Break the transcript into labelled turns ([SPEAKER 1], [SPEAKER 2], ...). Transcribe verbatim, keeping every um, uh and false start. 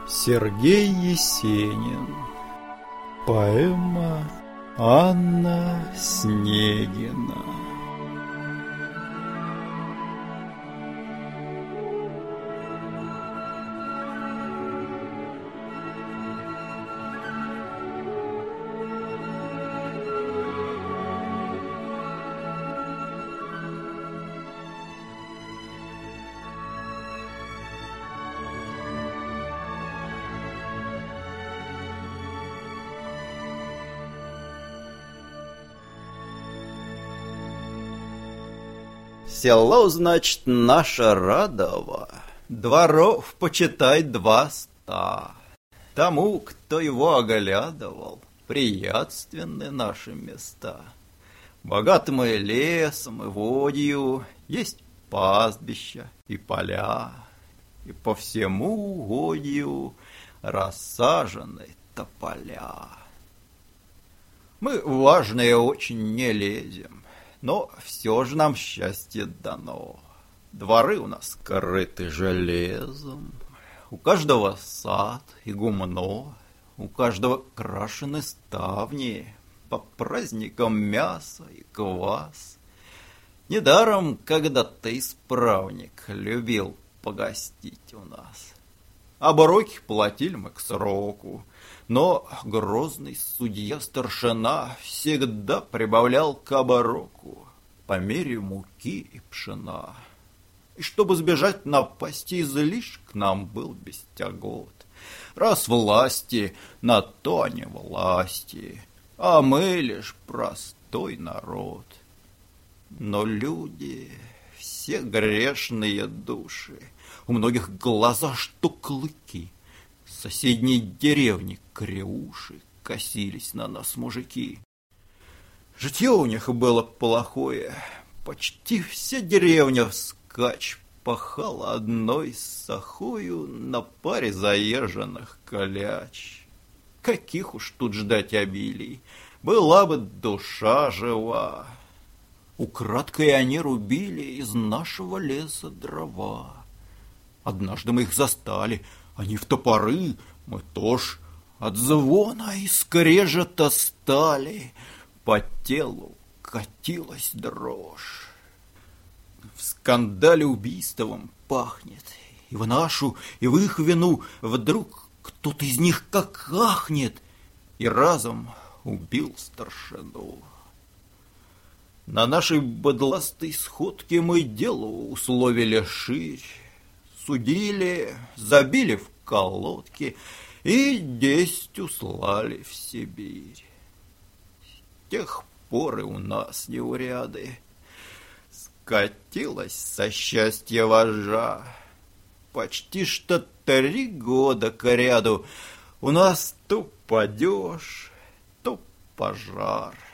[SPEAKER 1] Сергей Есенин. Поэма Анна Снегина.
[SPEAKER 2] Село, значит, наше Радово, дворов, почитай, два ста. Тому, кто его оглядывал, приятственны наши места. Богаты мы лесом и водью, есть пастбища и поля, и по всему угодью рассажены тополя. Мы важные очень не лезем, но все же нам счастье дано. Дворы у нас крыты железом, у каждого сад и гумно, у каждого крашены ставни, по праздникам мясо и квас. Недаром когда-то исправник любил погостить у нас. Оброки платили мы к сроку, но грозный судья-старшина всегда прибавлял к оброку по мере муки и пшена. И чтобы сбежать напасти излишек, нам был бестягот. Раз власти, на то они власти, а мы лишь простой народ. Но люди, все грешные души, у многих глаза, что клыки. С соседней деревни креуши косились на нас мужики. Житье у них было плохое, почти вся деревня вскачь пахала одной сахою на паре заезженных кляч. Каких уж тут ждать обилий, была бы душа жива. Украдкой они рубили из нашего леса дрова. Однажды мы их застали, они в топоры, мы тоже от звона и скрежета стали. По телу катилась дрожь. В скандале убийством пахнет, и в нашу, и в их вину вдруг кто-то из них как ахнет и разом убил старшину. На нашей бодластой сходке мы делу условили ширь, судили, забили в колодки и десять услали в Сибирь. С тех пор и у нас неуряды. Скатилась со счастья вожжа. Почти что три года кряду у нас то падеж, то пожар.